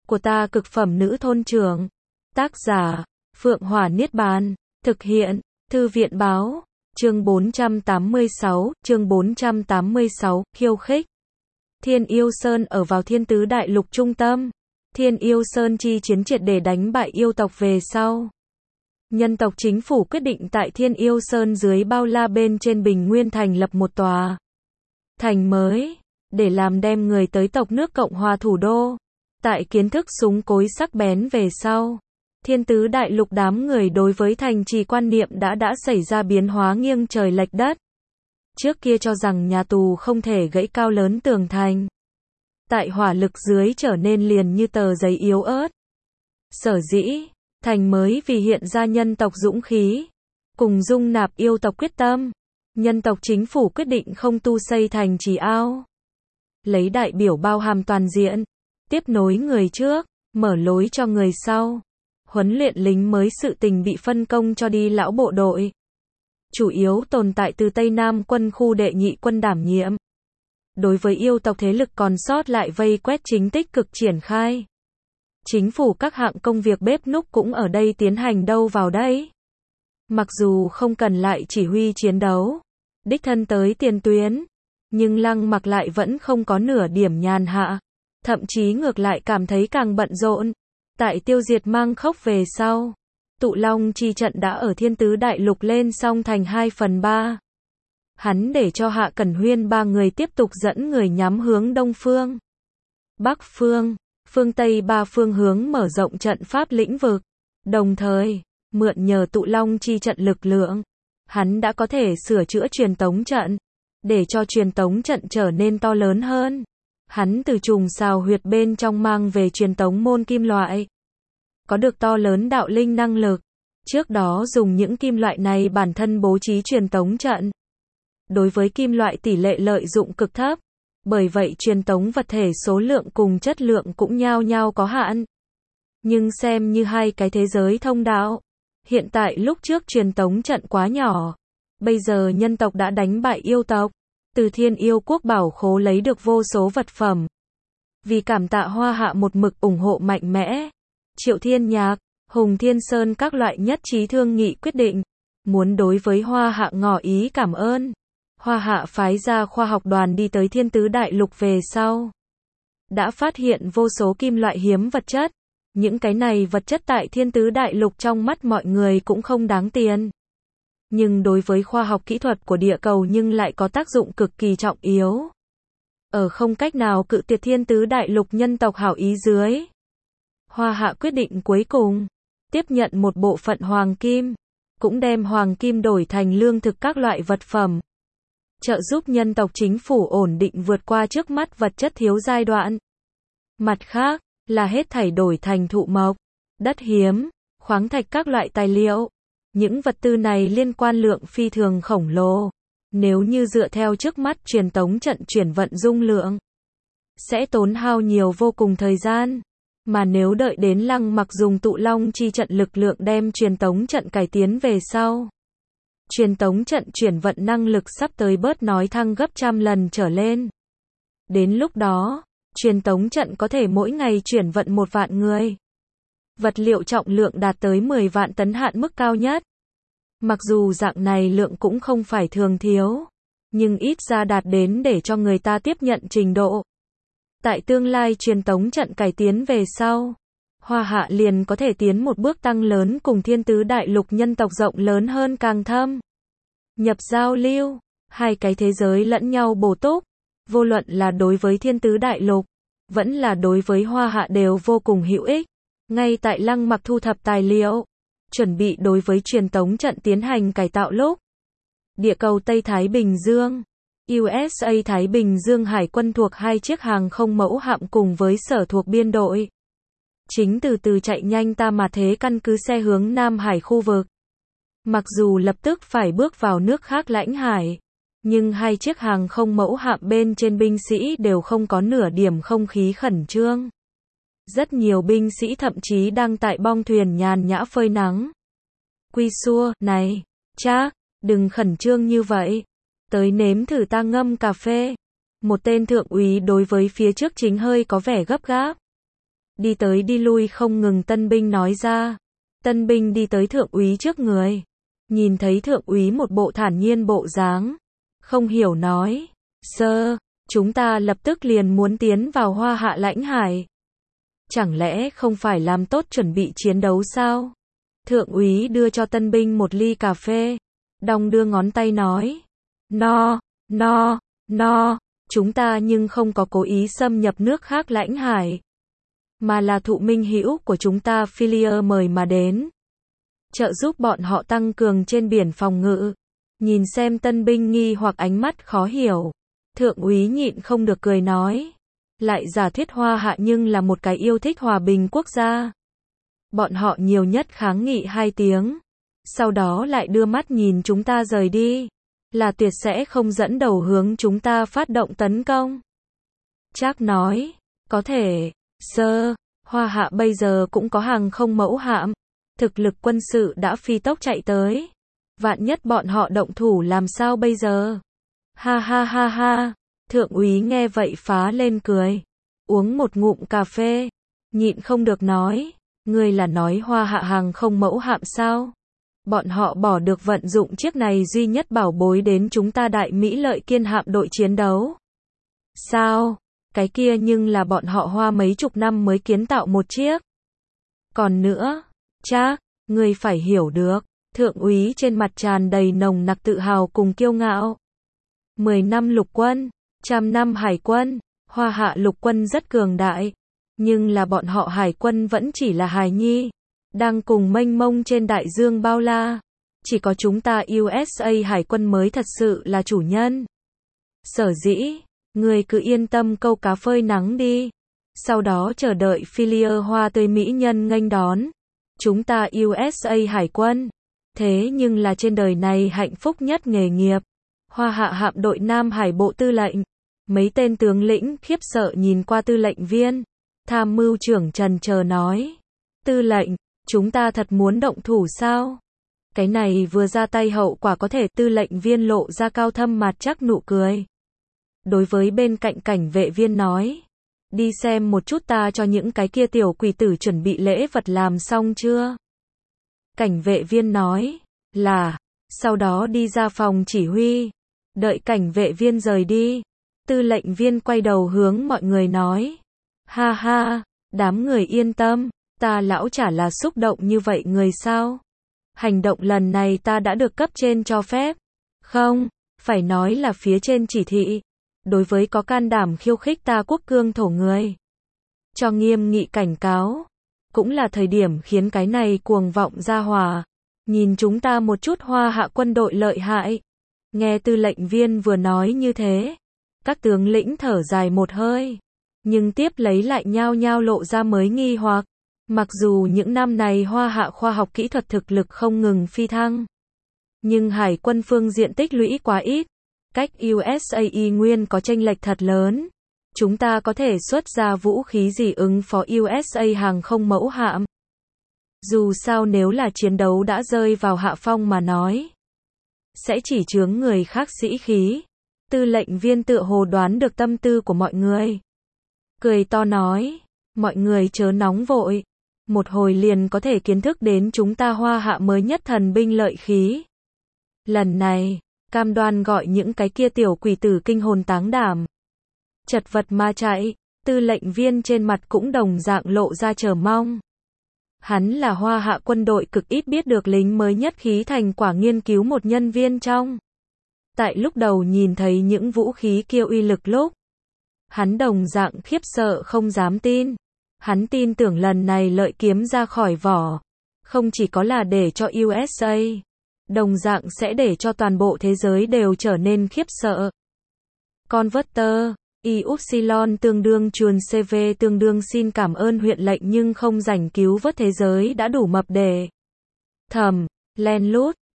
của ta cực phẩm nữ thôn trưởng. Tác giả, Phượng Hỏa Niết Bàn. Thực hiện, Thư viện Báo. Chương 486, khiêu khích. Thiên Yêu Sơn ở vào Thiên Tứ Đại Lục trung tâm. Thiên Yêu Sơn chi chiến triệt để đánh bại yêu tộc về sau. Nhân tộc chính phủ quyết định tại Thiên Yêu Sơn dưới bao la bên trên Bình Nguyên thành lập một tòa thành mới, để làm đem người tới tộc nước Cộng hòa thủ đô. Tại kiến thức súng cối sắc bén về sau, Thiên Tứ Đại Lục đám người đối với thành trì quan niệm đã xảy ra biến hóa nghiêng trời lệch đất. Trước kia cho rằng nhà tù không thể gãy cao lớn tường thành. Tại hỏa lực dưới trở nên liền như tờ giấy yếu ớt. Sở dĩ, thành mới vì hiện ra nhân tộc dũng khí, cùng dung nạp yêu tộc quyết tâm. Nhân tộc chính phủ quyết định không tu xây thành trì ao. Lấy đại biểu bao hàm toàn diện, tiếp nối người trước, mở lối cho người sau. Huấn luyện lính mới sự tình bị phân công cho đi lão bộ đội. Chủ yếu tồn tại từ Tây Nam quân khu đệ nhị quân đảm nhiệm. Đối với yêu tộc thế lực còn sót lại vây quét chính tích cực triển khai. Chính phủ các hạng công việc bếp núc cũng ở đây tiến hành đâu vào đấy. Mặc dù không cần lại chỉ huy chiến đấu, đích thân tới tiền tuyến, nhưng Lăng Mặc lại vẫn không có nửa điểm nhàn hạ. Thậm chí ngược lại cảm thấy càng bận rộn. Tại tiêu diệt Mang Khốc về sau, Tụ Long chi trận đã ở Thiên Tứ Đại Lục lên xong thành 2/3. Hắn để cho Hạ Cẩn Huyên ba người tiếp tục dẫn người nhắm hướng Đông Phương, Bắc Phương, Phương Tây ba phương hướng mở rộng trận pháp lĩnh vực. Đồng thời, mượn nhờ Tụ Long chi trận lực lượng, hắn đã có thể sửa chữa truyền tống trận, để cho truyền tống trận trở nên to lớn hơn. Hắn từ trùng xào huyệt bên trong mang về truyền tống môn kim loại, có được to lớn đạo linh năng lực. Trước đó dùng những kim loại này bản thân bố trí truyền tống trận. Đối với kim loại tỷ lệ lợi dụng cực thấp, bởi vậy truyền tống vật thể số lượng cùng chất lượng cũng nhao nhao có hạn. Nhưng xem như hai cái thế giới thông đạo. Hiện tại lúc trước truyền tống trận quá nhỏ, bây giờ nhân tộc đã đánh bại yêu tộc, từ Thiên Yêu Quốc bảo khố lấy được vô số vật phẩm. Vì cảm tạ Hoa Hạ một mực ủng hộ mạnh mẽ, Triệu Thiên Nhạc, Hùng Thiên Sơn các loại nhất trí thương nghị quyết định, muốn đối với Hoa Hạ ngỏ ý cảm ơn. Hoa Hạ phái ra khoa học đoàn đi tới Thiên Tứ Đại Lục về sau, đã phát hiện vô số kim loại hiếm vật chất. Những cái này vật chất tại Thiên Tứ Đại Lục trong mắt mọi người cũng không đáng tiền. Nhưng đối với khoa học kỹ thuật của địa cầu nhưng lại có tác dụng cực kỳ trọng yếu. Ở không cách nào cự tuyệt Thiên Tứ Đại Lục nhân tộc hảo ý dưới, Hoa Hạ quyết định cuối cùng tiếp nhận một bộ phận hoàng kim, cũng đem hoàng kim đổi thành lương thực các loại vật phẩm, trợ giúp nhân tộc chính phủ ổn định vượt qua trước mắt vật chất thiếu giai đoạn. Mặt khác, là hết thảy đổi thành thụ mộc, đất hiếm, khoáng thạch các loại tài liệu. Những vật tư này liên quan lượng phi thường khổng lồ. Nếu như dựa theo trước mắt truyền tống trận chuyển vận dung lượng, sẽ tốn hao nhiều vô cùng thời gian. Mà nếu đợi đến Lăng Mặc dùng Tụ Long chi trận lực lượng đem truyền tống trận cải tiến về sau, truyền tống trận chuyển vận năng lực sắp tới bớt nói thăng gấp trăm lần trở lên. Đến lúc đó, truyền tống trận có thể mỗi ngày chuyển vận 1 vạn người. Vật liệu trọng lượng đạt tới 10 vạn tấn hạn mức cao nhất. Mặc dù dạng này lượng cũng không phải thường thiếu, nhưng ít ra đạt đến để cho người ta tiếp nhận trình độ. Tại tương lai truyền tống trận cải tiến về sau, Hoa Hạ liền có thể tiến một bước tăng lớn cùng Thiên Tứ Đại Lục nhân tộc rộng lớn hơn càng thâm. Nhập giao lưu, hai cái thế giới lẫn nhau bổ túc, vô luận là đối với Thiên Tứ Đại Lục, vẫn là đối với Hoa Hạ đều vô cùng hữu ích. Ngay tại Lăng Mặc thu thập tài liệu, chuẩn bị đối với truyền tống trận tiến hành cải tạo lúc, địa cầu Tây Thái Bình Dương, USA Thái Bình Dương Hải quân thuộc 2 chiếc hàng không mẫu hạm cùng với sở thuộc biên đội, chính từ từ chạy nhanh ta mà thế căn cứ xe hướng Nam Hải khu vực. Mặc dù lập tức phải bước vào nước khác lãnh hải, nhưng 2 chiếc hàng không mẫu hạm bên trên binh sĩ đều không có nửa điểm không khí khẩn trương. Rất nhiều binh sĩ thậm chí đang tại bong thuyền nhàn nhã phơi nắng. Quy xua, này, Trác, đừng khẩn trương như vậy. Tới nếm thử ta ngâm cà phê. Một tên thượng úy đối với phía trước chính hơi có vẻ gấp gáp. đi tới đi lui không ngừng tân binh nói ra. Tân binh đi tới thượng úy trước người. Nhìn thấy thượng úy một bộ thản nhiên bộ dáng. Không hiểu nói. Sơ, chúng ta lập tức liền muốn tiến vào Hoa Hạ lãnh hải. Chẳng lẽ không phải làm tốt chuẩn bị chiến đấu sao? Thượng úy đưa cho tân binh một ly cà phê. Đong đưa ngón tay nói. No, chúng ta nhưng không có cố ý xâm nhập nước khác lãnh hải. Mà là thụ minh hữu của chúng ta Philia mời mà đến. Trợ giúp bọn họ tăng cường trên biển phòng ngự. Nhìn xem tân binh nghi hoặc ánh mắt khó hiểu. Thượng úy nhịn không được cười nói. Lại giả thuyết Hoa Hạ nhưng là một cái yêu thích hòa bình quốc gia. Bọn họ nhiều nhất kháng nghị 2 tiếng. Sau đó lại đưa mắt nhìn chúng ta rời đi. Là tuyệt sẽ không dẫn đầu hướng chúng ta phát động tấn công. Trác nói. Có thể. Sơ, Hoa Hạ bây giờ cũng có hàng không mẫu hạm. Thực lực quân sự đã phi tốc chạy tới. Vạn nhất bọn họ động thủ làm sao bây giờ? Ha. Thượng úy nghe vậy phá lên cười. Uống một ngụm cà phê. Nhịn không được nói. Ngươi là nói Hoa Hạ hàng không mẫu hạm sao? Bọn họ bỏ được vận dụng chiếc này duy nhất bảo bối đến chúng ta Đại Mỹ Lợi Kiên hạm đội chiến đấu. Sao? Cái kia nhưng là bọn họ hoa mấy chục năm mới kiến tạo một chiếc. Còn nữa, Trác, ngươi phải hiểu được. Thượng úy trên mặt tràn đầy nồng nặc tự hào cùng kiêu ngạo. 10 năm lục quân, 100 năm hải quân, Hoa Hạ lục quân rất cường đại. Nhưng là bọn họ hải quân vẫn chỉ là hài nhi. Đang cùng mênh mông trên đại dương bao la. Chỉ có chúng ta USA hải quân mới thật sự là chủ nhân. Sở dĩ, người cứ yên tâm câu cá phơi nắng đi. Sau đó chờ đợi Philia hoa tươi mỹ nhân nghênh đón. Chúng ta USA hải quân. Thế nhưng là trên đời này hạnh phúc nhất nghề nghiệp. Hoa Hạ hạm đội Nam Hải Bộ Tư lệnh. Mấy tên tướng lĩnh khiếp sợ nhìn qua tư lệnh viên. Tham mưu trưởng trần chờ nói. Tư lệnh, chúng ta thật muốn động thủ sao? Cái này vừa ra tay hậu quả có thể. Tư lệnh viên lộ ra cao thâm mặt chắc nụ cười. Đối với bên cạnh cảnh vệ viên nói. Đi xem một chút ta cho những cái kia tiểu quỷ tử chuẩn bị lễ vật làm xong chưa? Cảnh vệ viên nói. Là. Sau đó đi ra phòng chỉ huy. Đợi cảnh vệ viên rời đi. Tư lệnh viên quay đầu hướng mọi người nói. Ha, đám người yên tâm. Ta lão chả là xúc động như vậy người sao? Hành động lần này ta đã được cấp trên cho phép. Không, phải nói là phía trên chỉ thị. Đối với có can đảm khiêu khích ta quốc cương thổ người. Cho nghiêm nghị cảnh cáo. Cũng là thời điểm khiến cái này cuồng vọng ra hỏa. Nhìn chúng ta một chút Hoa Hạ quân đội lợi hại. Nghe tư lệnh viên vừa nói như thế. Các tướng lĩnh thở dài một hơi. Nhưng tiếp lấy lại nhao nhao lộ ra mới nghi hoặc. Mặc dù những năm này Hoa Hạ khoa học kỹ thuật thực lực không ngừng phi thăng. Nhưng hải quân phương diện tích lũy quá ít. Cách USAE nguyên có chênh lệch thật lớn. Chúng ta có thể xuất ra vũ khí gì ứng phó USA hàng không mẫu hạm. Dù sao nếu là chiến đấu đã rơi vào hạ phong mà nói. Sẽ chỉ chướng người khác sĩ khí. Tư lệnh viên tựa hồ đoán được tâm tư của mọi người. Cười to nói. Mọi người chớ nóng vội. Một hồi liền có thể kiến thức đến chúng ta Hoa Hạ mới nhất thần binh lợi khí. Lần này, cam đoan gọi những cái kia tiểu quỷ tử kinh hồn táng đảm. Chật vật mà chạy, tư lệnh viên trên mặt cũng đồng dạng lộ ra chờ mong. Hắn là Hoa Hạ quân đội cực ít biết được lính mới nhất khí thành quả nghiên cứu một nhân viên trong. Tại lúc đầu nhìn thấy những vũ khí kia uy lực lúc. Hắn đồng dạng khiếp sợ không dám tin. Hắn tin tưởng lần này lợi kiếm ra khỏi vỏ. Không chỉ có là để cho USA. Đồng dạng sẽ để cho toàn bộ thế giới đều trở nên khiếp sợ. Converter, Ypsilon tương đương chuồn CV tương đương xin cảm ơn huyện lệnh nhưng không rảnh cứu vớt thế giới đã đủ mập để. Thầm, len lút,